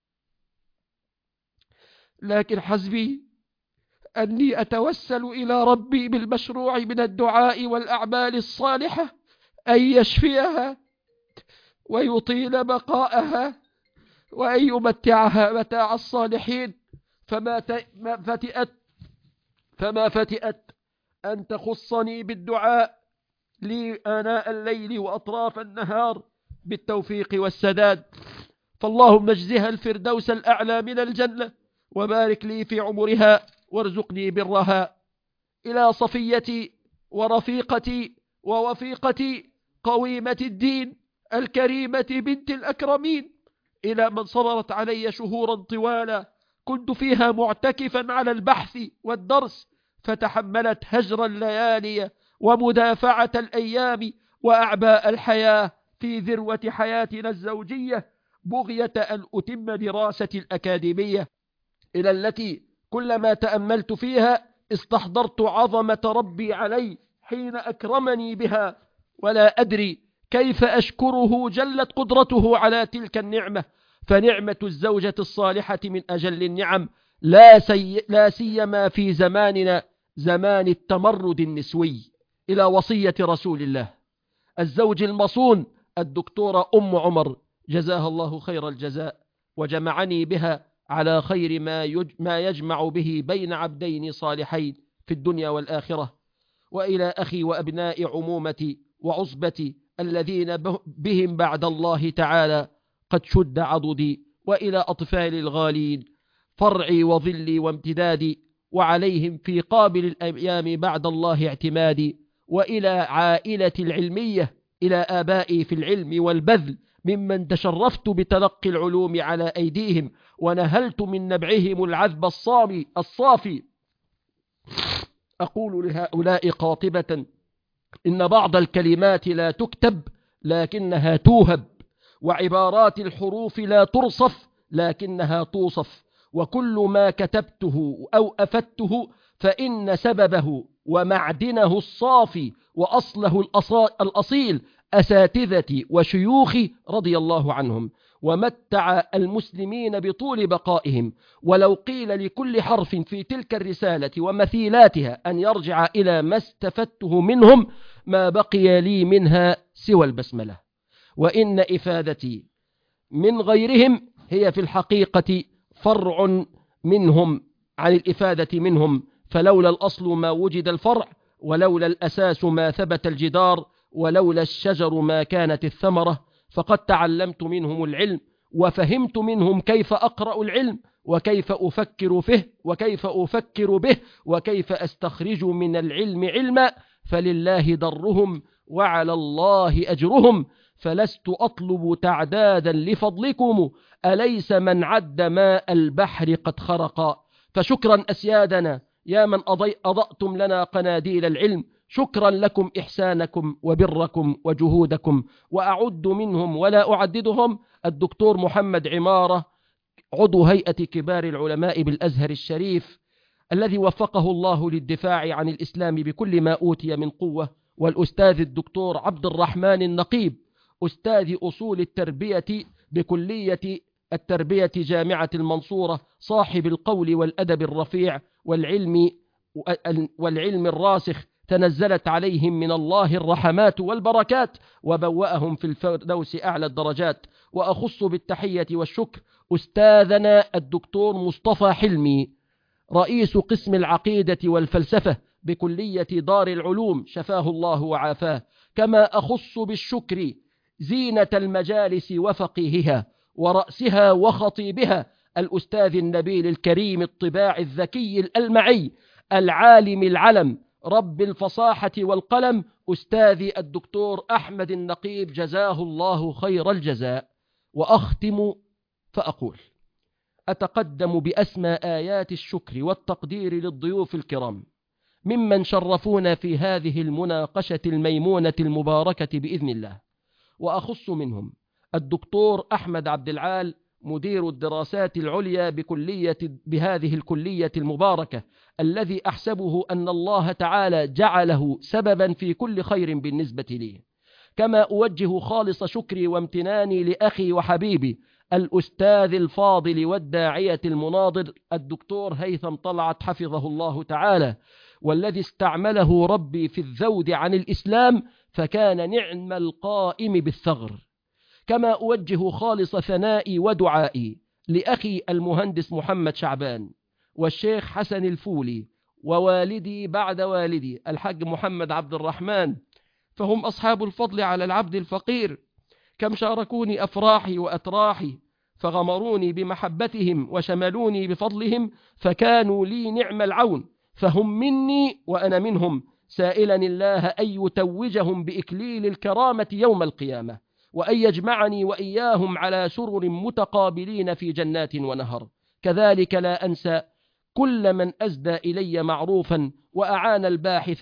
لكن حسبي أني أتوسل إلى ربي بالمشروع من الدعاء والأعمال الصالحة أن يشفيها ويطيل بقاءها وأن يمتعها متاع الصالحين. فما فتئت أن تخصني بالدعاء لي آناء الليل وأطراف النهار بالتوفيق والسداد. فاللهم اجزها الفردوس الأعلى من الجنة، وبارك لي في عمرها وارزقني برها. إلى صفيتي ورفيقتي ووفيقتي قويمة الدين الكريمة بنت الأكرمين، إلى من صبرت علي شهورا طوالا كنت فيها معتكفا على البحث والدرس، فتحملت هجر الليالي ومدافعة الأيام وأعباء الحياة في ذروة حياتنا الزوجية، بغية أن أتم دراستي الأكاديمية، إلى التي كلما تأملت فيها استحضرت عظمة ربي علي حين أكرمني بها، ولا أدري كيف أشكره جلت قدرته على تلك النعمة. فنعمة الزوجة الصالحة من أجل النعم، لا سيما في زماننا زمان التمرد النسوي. إلى وصية رسول الله الزوج المصون الدكتورة أم عمر جزاها الله خير الجزاء، وجمعني بها على خير ما يجمع به بين عبدين صالحين في الدنيا والآخرة. وإلى أخي وأبناء عمومتي وعصبتي الذين بهم بعد الله تعالى قد شد عضدي، وإلى أطفالي الغالين فرعي وظلي وامتدادي، وعليهم في قابل الأيام بعد الله اعتمادي، وإلى عائلتي العلمية، إلى آبائي في العلم والبذل ممن تشرفت بتلقي العلوم على أيديهم ونهلت من نبعهم العذب الصافي. أقول لهؤلاء قاطبة إن بعض الكلمات لا تكتب لكنها توهب، وعبارات الحروف لا ترصف لكنها توصف، وكل ما كتبته أو أفدته فإن سببه ومعدنه الصافي وأصله الأصيل أساتذتي وشيوخي رضي الله عنهم، ومتع المسلمين بطول بقائهم. ولو قيل لكل حرف في تلك الرسالة ومثيلاتها أن يرجع إلى ما استفدته منهم ما بقي لي منها سوى البسملة. وإن إفادتي من غيرهم هي في الحقيقة فرع منهم عن الإفادة منهم، فلولا الأصل ما وجد الفرع، ولولا الأساس ما ثبت الجدار، ولولا الشجر ما كانت الثمرة. فقد تعلمت منهم العلم، وفهمت منهم كيف أقرأ العلم، وكيف أفكر به، وكيف أستخرج من العلم علما. فلله درهم وعلى الله أجرهم، فلست أطلب تعدادا لفضلكم، أليس من عد ماء البحر قد خرق. فشكرا أسيادنا يا من أضأتم لنا قناديل العلم، شكرا لكم إحسانكم وبركم وجهودكم. وأعد منهم ولا أعددهم الدكتور محمد عمارة عضو هيئة كبار العلماء بالأزهر الشريف الذي وفقه الله للدفاع عن الإسلام بكل ما أوتي من قوة، والأستاذ الدكتور عبد الرحمن النقيب أستاذ أصول التربية بكلية التربية جامعة المنصورة، صاحب القول والأدب الرفيع والعلم الراسخ، تنزلت عليهم من الله الرحمات والبركات وبوأهم في الفردوس أعلى الدرجات. وأخص بالتحية والشكر أستاذنا الدكتور مصطفى حلمي رئيس قسم العقيدة والفلسفة بكلية دار العلوم، شفاه الله وعافاه. كما أخص بالشكر زينة المجالس وفقيهها ورأسها وخطيبها الأستاذ النبيل الكريم الطباع الذكي الألمعي العالم العلم رب الفصاحة والقلم أستاذي الدكتور أحمد النقيب جزاه الله خير الجزاء. وأختم فأقول: أتقدم بأسمى آيات الشكر والتقدير للضيوف الكرام ممن شرفونا في هذه المناقشة الميمونة المباركة بإذن الله، وأخص منهم الدكتور أحمد عبد العال مدير الدراسات العليا بهذه الكلية المباركة، الذي أحسبه أن الله تعالى جعله سببا في كل خير بالنسبة لي. كما أوجه خالص شكري وامتناني لأخي وحبيبي الأستاذ الفاضل والداعية المناضل الدكتور هيثم طلعت حفظه الله تعالى، والذي استعمله ربي في الذود عن الإسلام فكان نعم القائم بالثغر. كما أوجه خالص ثنائي ودعائي لأخي المهندس محمد شعبان والشيخ حسن الفولي ووالدي بعد والدي الحاج محمد عبد الرحمن، فهم أصحاب الفضل على العبد الفقير، كم شاركوني أفراحي وأتراحي، فغمروني بمحبتهم وشملوني بفضلهم، فكانوا لي نعم العون، فهم مني وأنا منهم، سائلا الله أن يتوجهم بإكليل الكرامة يوم القيامة، وأن يجمعني وإياهم على سرر متقابلين في جنات ونهر. كذلك لا أنسى كل من أسدى إلي معروفا وأعان الباحث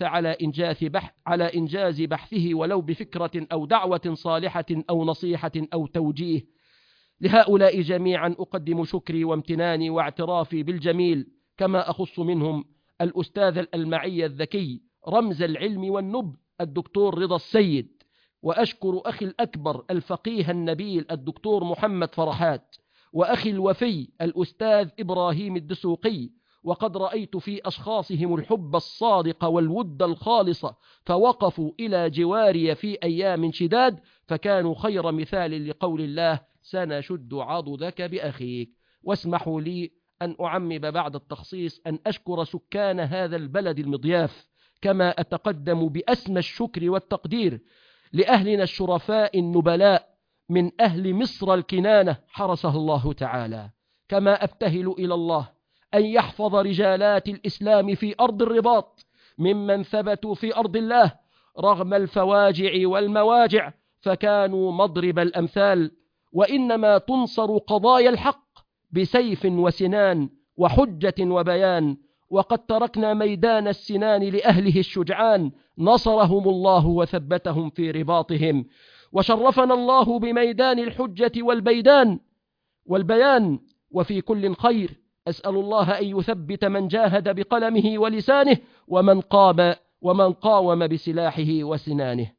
على إنجاز بحثه ولو بفكرة أو دعوة صالحة أو نصيحة أو توجيه. لهؤلاء جميعا أقدم شكري وامتناني واعترافي بالجميل. كما أخص منهم الأستاذ الألمعي الذكي رمز العلم والنبل الدكتور رضا السيد، وأشكر أخي الأكبر الفقيه النبيل الدكتور محمد فرحات، وأخي الوفي الأستاذ إبراهيم الدسوقي، وقد رأيت في أشخاصهم الحب الصادق والود الخالص، فوقفوا إلى جواري في أيام شداد، فكانوا خير مثال لقول الله: سنشد عضدك بأخيك. واسمحوا لي أن أعمم بعد التخصيص أن أشكر سكان هذا البلد المضياف، كما أتقدم بأسمى الشكر والتقدير لأهلنا الشرفاء النبلاء من أهل مصر الكنانة حرسه الله تعالى. كما أبتهل إلى الله أن يحفظ رجالات الإسلام في أرض الرباط ممن ثبتوا في أرض الله رغم الفواجع والمواجع، فكانوا مضرب الأمثال، وإنما تنصر قضايا الحق بسيف وسنان وحجة وبيان. وقد تركنا ميدان السنان لأهله الشجعان، نصرهم الله وثبتهم في رباطهم، وشرفنا الله بميدان الحجة والبيان وفي كل خير. أسأل الله أن يثبت من جاهد بقلمه ولسانه ومن قاوم بسلاحه وسنانه.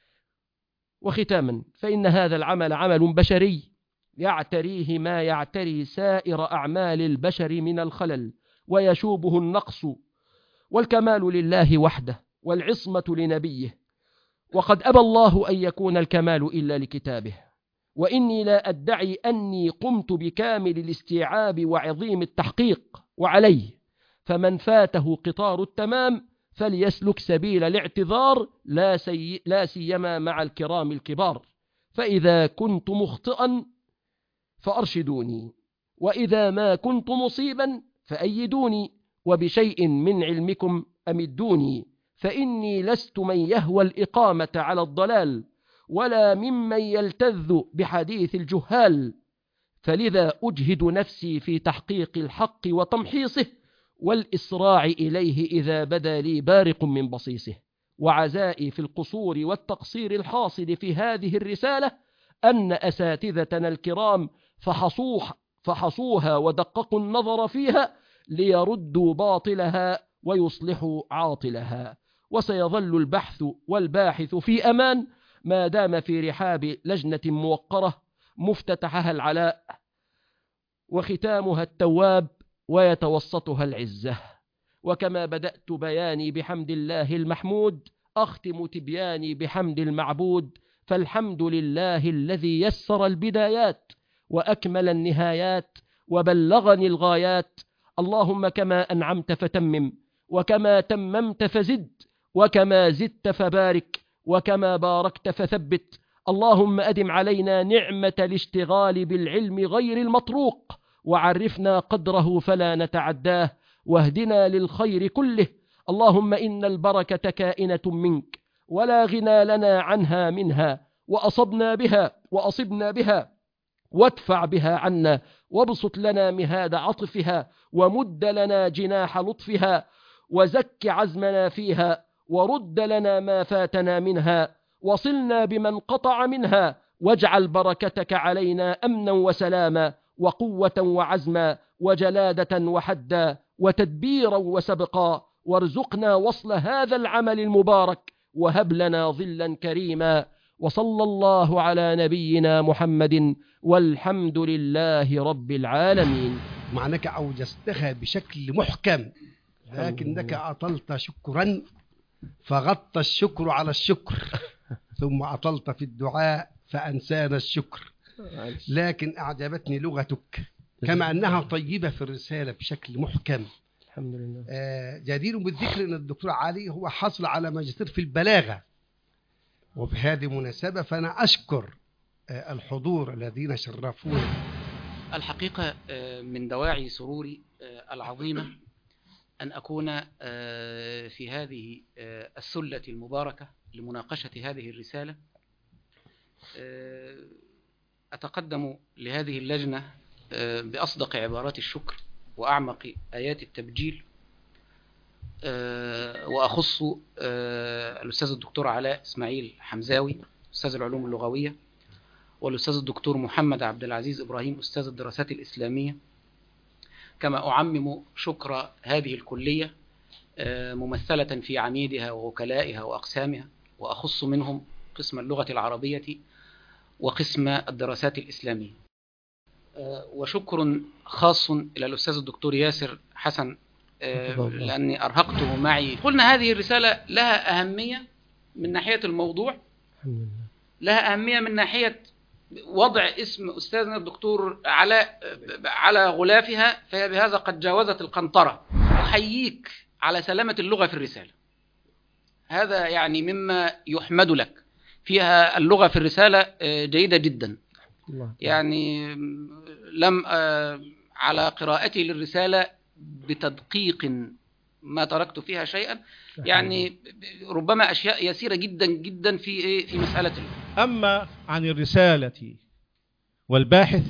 وختاما، فإن هذا العمل عمل بشري يعتريه ما يعتري سائر أعمال البشر من الخلل، ويشوبه النقص، والكمال لله وحده والعصمة لنبيه، وقد أبى الله أن يكون الكمال إلا لكتابه. وإني لا أدعي أني قمت بكامل الاستيعاب وعظيم التحقيق، وعليه فمن فاته قطار التمام فليسلك سبيل الاعتذار، لا سيما مع الكرام الكبار. فإذا كنت مخطئا فأرشدوني، وإذا ما كنت مصيبا فأيدوني، وبشيء من علمكم أمدوني، فإني لست من يهوى الإقامة على الضلال، ولا ممن يلتذ بحديث الجهال، فلذا أجهد نفسي في تحقيق الحق وتمحيصه، والإسراع إليه إذا بدا لي بارق من بصيصه. وعزائي في القصور والتقصير الحاصل في هذه الرسالة أن أساتذتنا الكرام فحصوها ودققوا النظر فيها ليردوا باطلها ويصلحوا عاطلها. وسيظل البحث والباحث في أمان ما دام في رحاب لجنة موقرة مفتتحها العلاء وختامها التواب ويتوسطها العزة. وكما بدأت بياني بحمد الله المحمود أختم تبياني بحمد المعبود، فالحمد لله الذي يسر البدايات وأكمل النهايات وبلغني الغايات. اللهم كما أنعمت فتمم، وكما تممت فزد، وكما زدت فبارك، وكما باركت فثبت. اللهم أدم علينا نعمة الاشتغال بالعلم غير المطروق، وعرفنا قدره فلا نتعداه، واهدنا للخير كله. اللهم إن البركة كائنة منك ولا غنى لنا عنها منها، وأصبنا بها وادفع بها عنا، وابسط لنا مهاد عطفها، ومد لنا جناح لطفها، وزك عزمنا فيها، ورد لنا ما فاتنا منها، وصلنا بمن قطع منها، واجعل بركتك علينا أمنا وسلاما، وقوة وعزما، وجلادة وحدا، وتدبيرا وسبقا، وارزقنا وصل هذا العمل المبارك، وهب لنا ظلا كريما. وصلى الله على نبينا محمد، والحمد لله رب العالمين. مع أنك أوجزتها بشكل محكم، لكنك أطلت شكرا فغطى الشكر على الشكر، ثم أطلت في الدعاء فأنسانا الشكر. لكن أعجبتني لغتك كما أنها طيبة في الرسالة بشكل محكم. الحمد لله. جدير بالذكر أن الدكتور علي هو حصل على ماجستير في البلاغة، وبهذه المناسبة فأنا أشكر الحضور الذين شرفونا. الحقيقة من دواعي سروري العظيمة أن أكون في هذه السلة المباركة لمناقشة هذه الرسالة. أتقدم لهذه اللجنة بأصدق عبارات الشكر وأعمق آيات التبجيل، وأخص الأستاذ الدكتور علاء إسماعيل حمزاوي أستاذ العلوم اللغوية، والأستاذ الدكتور محمد عبد العزيز إبراهيم أستاذ الدراسات الإسلامية، كما أعمم شكر هذه الكلية ممثلة في عميدها ووكلائها وأقسامها، وأخص منهم قسم اللغة العربية وقسم الدراسات الإسلامية. وشكر خاص إلى الأستاذ الدكتور ياسر حسن لأني أرهقته معي. قلنا هذه الرسالة لها أهمية من ناحية الموضوع، لها أهمية من ناحية وضع اسم أستاذنا الدكتور علاء على غلافها، فهي بهذا قد جاوزت القنطرة. أحييك على سلامة اللغة في الرسالة، هذا يعني مما يحمد لك. فيها اللغة في الرسالة جيدة جدا، يعني لم على قراءتي للرسالة بتدقيق ما تركت فيها شيئا، يعني ربما أشياء يسيرة جدا جدا في مسألة اللغة. أما عن الرسالة والباحث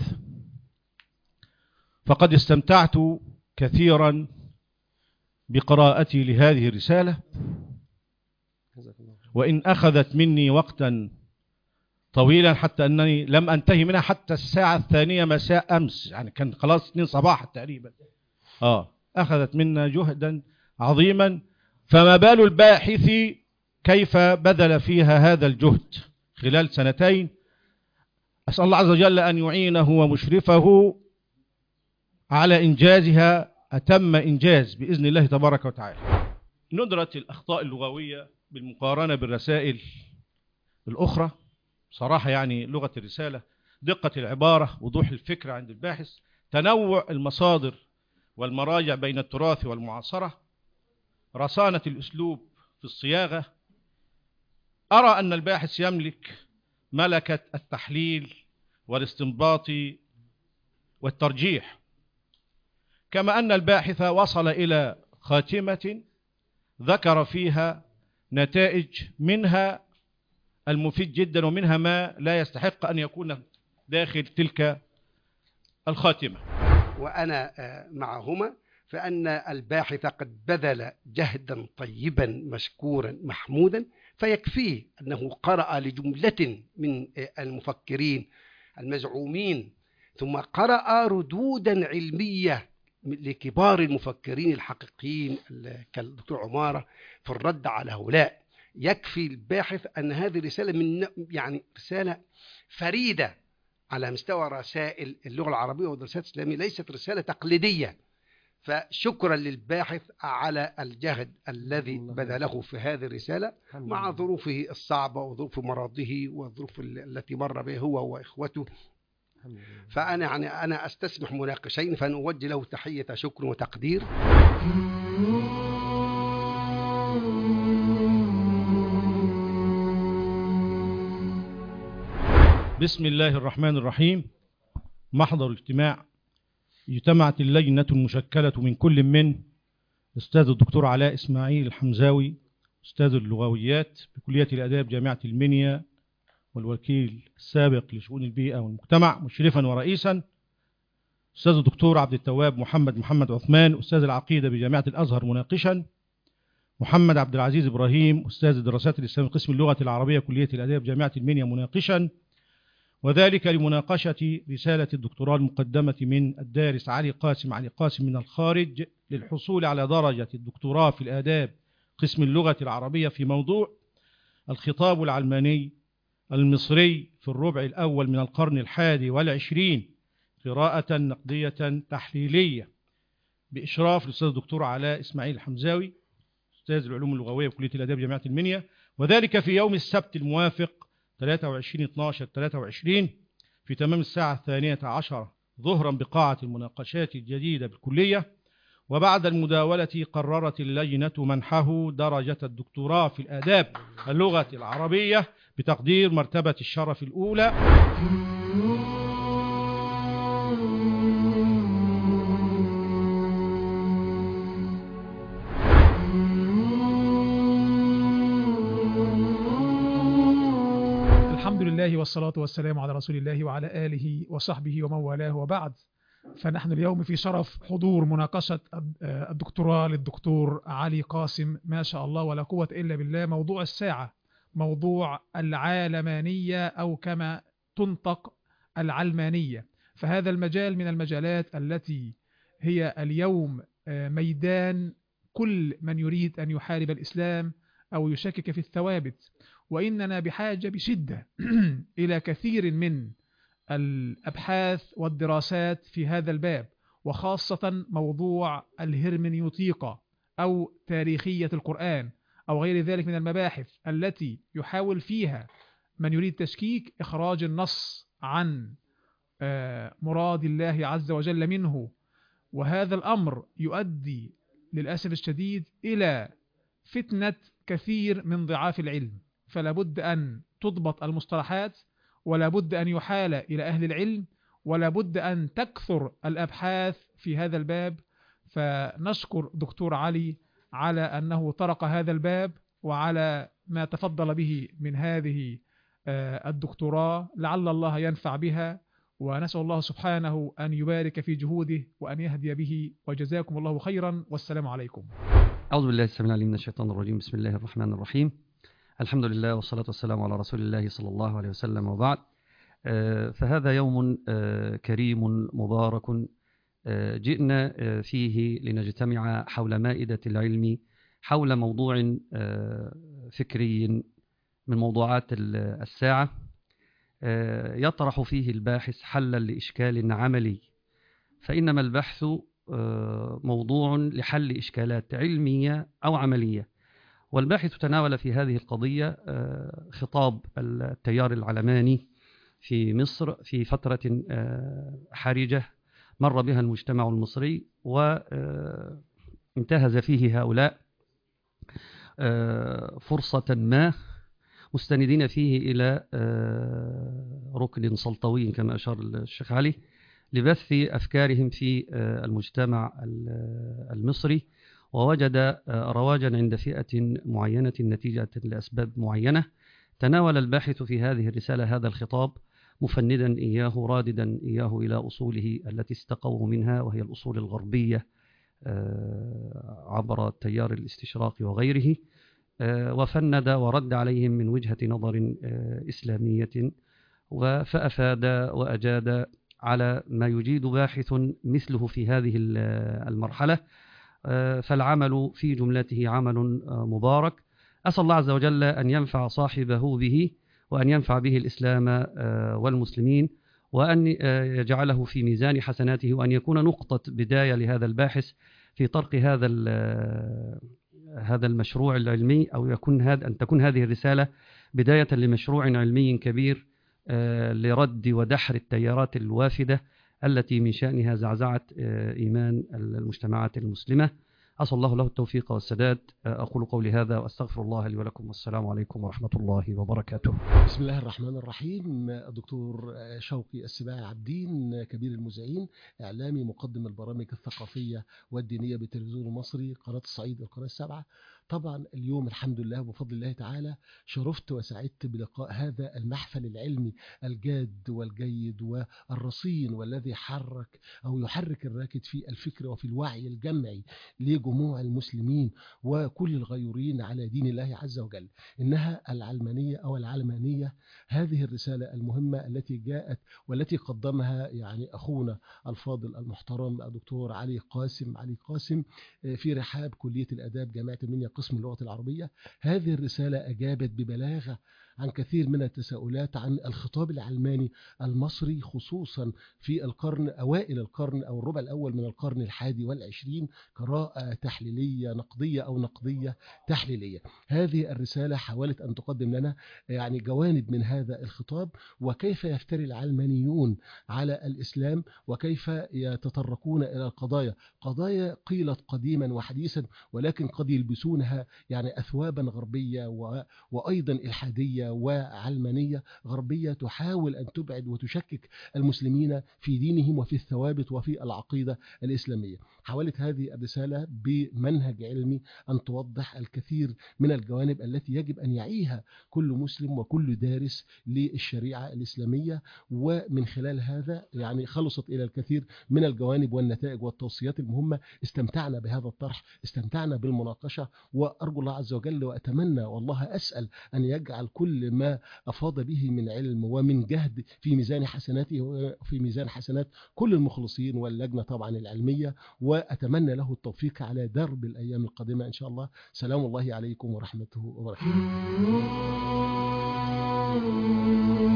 فقد استمتعت كثيرا بقراءتي لهذه الرسالة، وإن أخذت مني وقتا طويلا حتى أنني لم أنتهي منها حتى الساعة 2 مساء أمس، يعني كان خلاص 2 صباحا تقريبا. أخذت منا جهدا عظيما، فما بال الباحث كيف بذل فيها هذا الجهد خلال 2. أسأل الله عز وجل أن يعينه ومشرفه على إنجازها أتم إنجاز بإذن الله تبارك وتعالى. ندرة الأخطاء اللغوية بالمقارنة بالرسائل الأخرى، صراحة يعني لغة الرسالة، دقة العبارة، وضوح الفكرة عند الباحث، تنوع المصادر والمراجع بين التراث والمعاصرة، رصانة الأسلوب في الصياغة. أرى أن الباحث يملك ملكة التحليل والاستنباط والترجيح، كما أن الباحث وصل إلى خاتمة ذكر فيها نتائج منها المفيد جدا ومنها ما لا يستحق أن يكون داخل تلك الخاتمة. وأنا معهما، فأن الباحث قد بذل جهدا طيبا مشكورا محمودا، فيكفيه أنه قرأ لجملة من المفكرين المزعومين، ثم قرأ ردودا علمية لكبار المفكرين الحقيقيين كالدكتور عمارة في الرد على هؤلاء. يكفي الباحث أن هذه رسالة يعني رسالة فريدة على مستوى رسائل اللغة العربية والدراسات الإسلامية، ليست رسالة تقليدية. فشكرا للباحث على الجهد الذي بذله في هذه الرسالة مع ظروفه الصعبة وظروف مرضه والظروف التي مر بها هو وإخوته. فأنا يعني أنا أستسمح مناقشين، فنوجه له تحية شكر وتقدير. بسم الله الرحمن الرحيم. محضر اجتماع اجتمعت اللجنة المشكلة من كل من الأستاذ الدكتور علاء إسماعيل الحمزاوي أستاذ اللغويات بكلية الآداب جامعة المنيا والوكيل السابق لشؤون البيئة والمجتمع مشرفا ورئيسا. أستاذ الدكتور عبد التواب محمد عثمان أستاذ العقيدة بجامعة الأزهر مناقشا. محمد عبد العزيز إبراهيم أستاذ الدراسات الإسلامية قسم اللغة العربية كلية الآداب جامعة المنيا مناقشا، وذلك لمناقشة رسالة الدكتوراه المقدمة من الدارس علي قاسم من الخارج للحصول على درجة الدكتوراه في الآداب قسم اللغة العربية في موضوع الخطاب العلماني المصري في الربع الأول من القرن 21 قراءة نقدية تحليلية بإشراف الأستاذ الدكتور علاء إسماعيل الحمزاوي أستاذ العلوم اللغوية بكلية الآداب جامعة المنيا، وذلك في يوم السبت الموافق 23/12/23 في تمام الساعة 12 ظهرا بقاعة المناقشات الجديدة بالكلية. وبعد المداولة قررت اللجنة منحه درجة الدكتوراه في الآداب اللغة العربية بتقدير مرتبة الشرف الأولى. الحمد لله والصلاة والسلام على رسول الله وعلى آله وصحبه ومن والاه، وبعد. فنحن اليوم في شرف حضور مناقشة الدكتوراه للدكتور علي قاسم، ما شاء الله ولا قوة إلا بالله. موضوع الساعة موضوع العالمانية أو كما تنطق العلمانية. فهذا المجال من المجالات التي هي اليوم ميدان كل من يريد أن يحارب الإسلام أو يشكك في الثوابت، وإننا بحاجة بشدة إلى كثير من الأبحاث والدراسات في هذا الباب، وخاصة موضوع الهرمنيوطيقة أو تاريخية القرآن أو غير ذلك من المباحث التي يحاول فيها من يريد تشكيك إخراج النص عن مراد الله عز وجل منه. وهذا الأمر يؤدي للأسف الشديد إلى فتنة كثير من ضعاف العلم، فلا بد أن تضبط المصطلحات، ولا بد أن يحال إلى أهل العلم، ولا بد أن تكثر الأبحاث في هذا الباب. فنشكر دكتور علي على أنه طرق هذا الباب وعلى ما تفضل به من هذه الدكتوراه، لعل الله ينفع بها، ونسأل الله سبحانه أن يبارك في جهوده وأن يهدي به، وجزاكم الله خيرا، والسلام عليكم. أعوذ بالله السميع العليم من الشيطان الرجيم. بسم الله الرحمن الرحيم. الحمد لله والصلاة والسلام على رسول الله صلى الله عليه وسلم، وبعد. فهذا يوم كريم مبارك جئنا فيه لنجتمع حول مائدة العلم حول موضوع فكري من موضوعات الساعة، يطرح فيه الباحث حلا لإشكال عملي، فإنما البحث موضوع لحل إشكالات علمية أو عملية. والباحث تناول في هذه القضية خطاب التيار العلماني في مصر في فترة حرجة مر بها المجتمع المصري، وانتهز فيه هؤلاء فرصة ما مستندين فيه إلى ركن سلطوي كما أشار الشيخ علي لبث أفكارهم في المجتمع المصري، ووجد رواجا عند فئة معينة نتيجة لأسباب معينة. تناول الباحث في هذه الرسالة هذا الخطاب مفندا إياه راددا إياه إلى أصوله التي استقوه منها، وهي الأصول الغربية عبر التيار الاستشراقي وغيره، وفند ورد عليهم من وجهة نظر إسلامية، فأفاد وأجاد على ما يجيد باحث مثله في هذه المرحلة. فالعمل في جملته عمل مبارك، أسأل الله عز وجل أن ينفع صاحبه به، وأن ينفع به الإسلام والمسلمين، وأن يجعله في ميزان حسناته، وأن يكون نقطة بداية لهذا الباحث في طرق هذا المشروع العلمي، أو أن تكون هذه الرسالة بداية لمشروع علمي كبير لرد ودحر التيارات الوافدة التي من شأنها زعزعة إيمان المجتمعات المسلمة. أسأل الله له التوفيق والسداد. أقول قولي هذا وأستغفر الله لي ولكم، والسلام عليكم ورحمة الله وبركاته. بسم الله الرحمن الرحيم. الدكتور شوقي السباعي عابدين، كبير المذيعين، إعلامي، مقدم البرامج الثقافية والدينية بالتلفزيون المصري، قناة الصعيد والقناة السبعة. طبعا اليوم الحمد لله وبفضل الله تعالى شرفت وسعدت بلقاء هذا المحفل العلمي الجاد والجيد والرصين، والذي يحرك الراكد في الفكر وفي الوعي الجمعي لجموع المسلمين وكل الغيورين على دين الله عز وجل. إنها العلمانية أو العلمانية، هذه الرسالة المهمة التي جاءت والتي قدمها يعني أخونا الفاضل المحترم الدكتور علي قاسم في رحاب كلية الآداب جامعة المنيا قسم اللغة العربية. هذه الرسالة أجابت ببلاغة عن كثير من التساؤلات عن الخطاب العلماني المصري، خصوصا في أوائل القرن أو الربع الأول من القرن 21 قراءة تحليلية نقدية أو نقدية تحليلية. هذه الرسالة حاولت أن تقدم لنا يعني جوانب من هذا الخطاب، وكيف يفتري العلمانيون على الإسلام، وكيف يتطرقون إلى قضايا قيلت قديما وحديثا، ولكن قد يلبسونها يعني أثوابا غربية وأيضا إلحادية وعلمانية غربية تحاول أن تبعد وتشكك المسلمين في دينهم وفي الثوابت وفي العقيدة الإسلامية. حاولت هذه الرسالة بمنهج علمي أن توضح الكثير من الجوانب التي يجب أن يعيها كل مسلم وكل دارس للشريعة الإسلامية، ومن خلال هذا يعني خلصت إلى الكثير من الجوانب والنتائج والتوصيات المهمة. استمتعنا بهذا الطرح، استمتعنا بالمناقشة، وأرجو الله عز وجل وأتمنى والله أسأل أن يجعل كل ما أفاض به من علم ومن جهد في ميزان حسناته وفي ميزان حسنات كل المخلصين واللجنة طبعا العلمية، وأتمنى له التوفيق على درب الأيام القادمة إن شاء الله. سلام الله عليكم ورحمته وبركاته.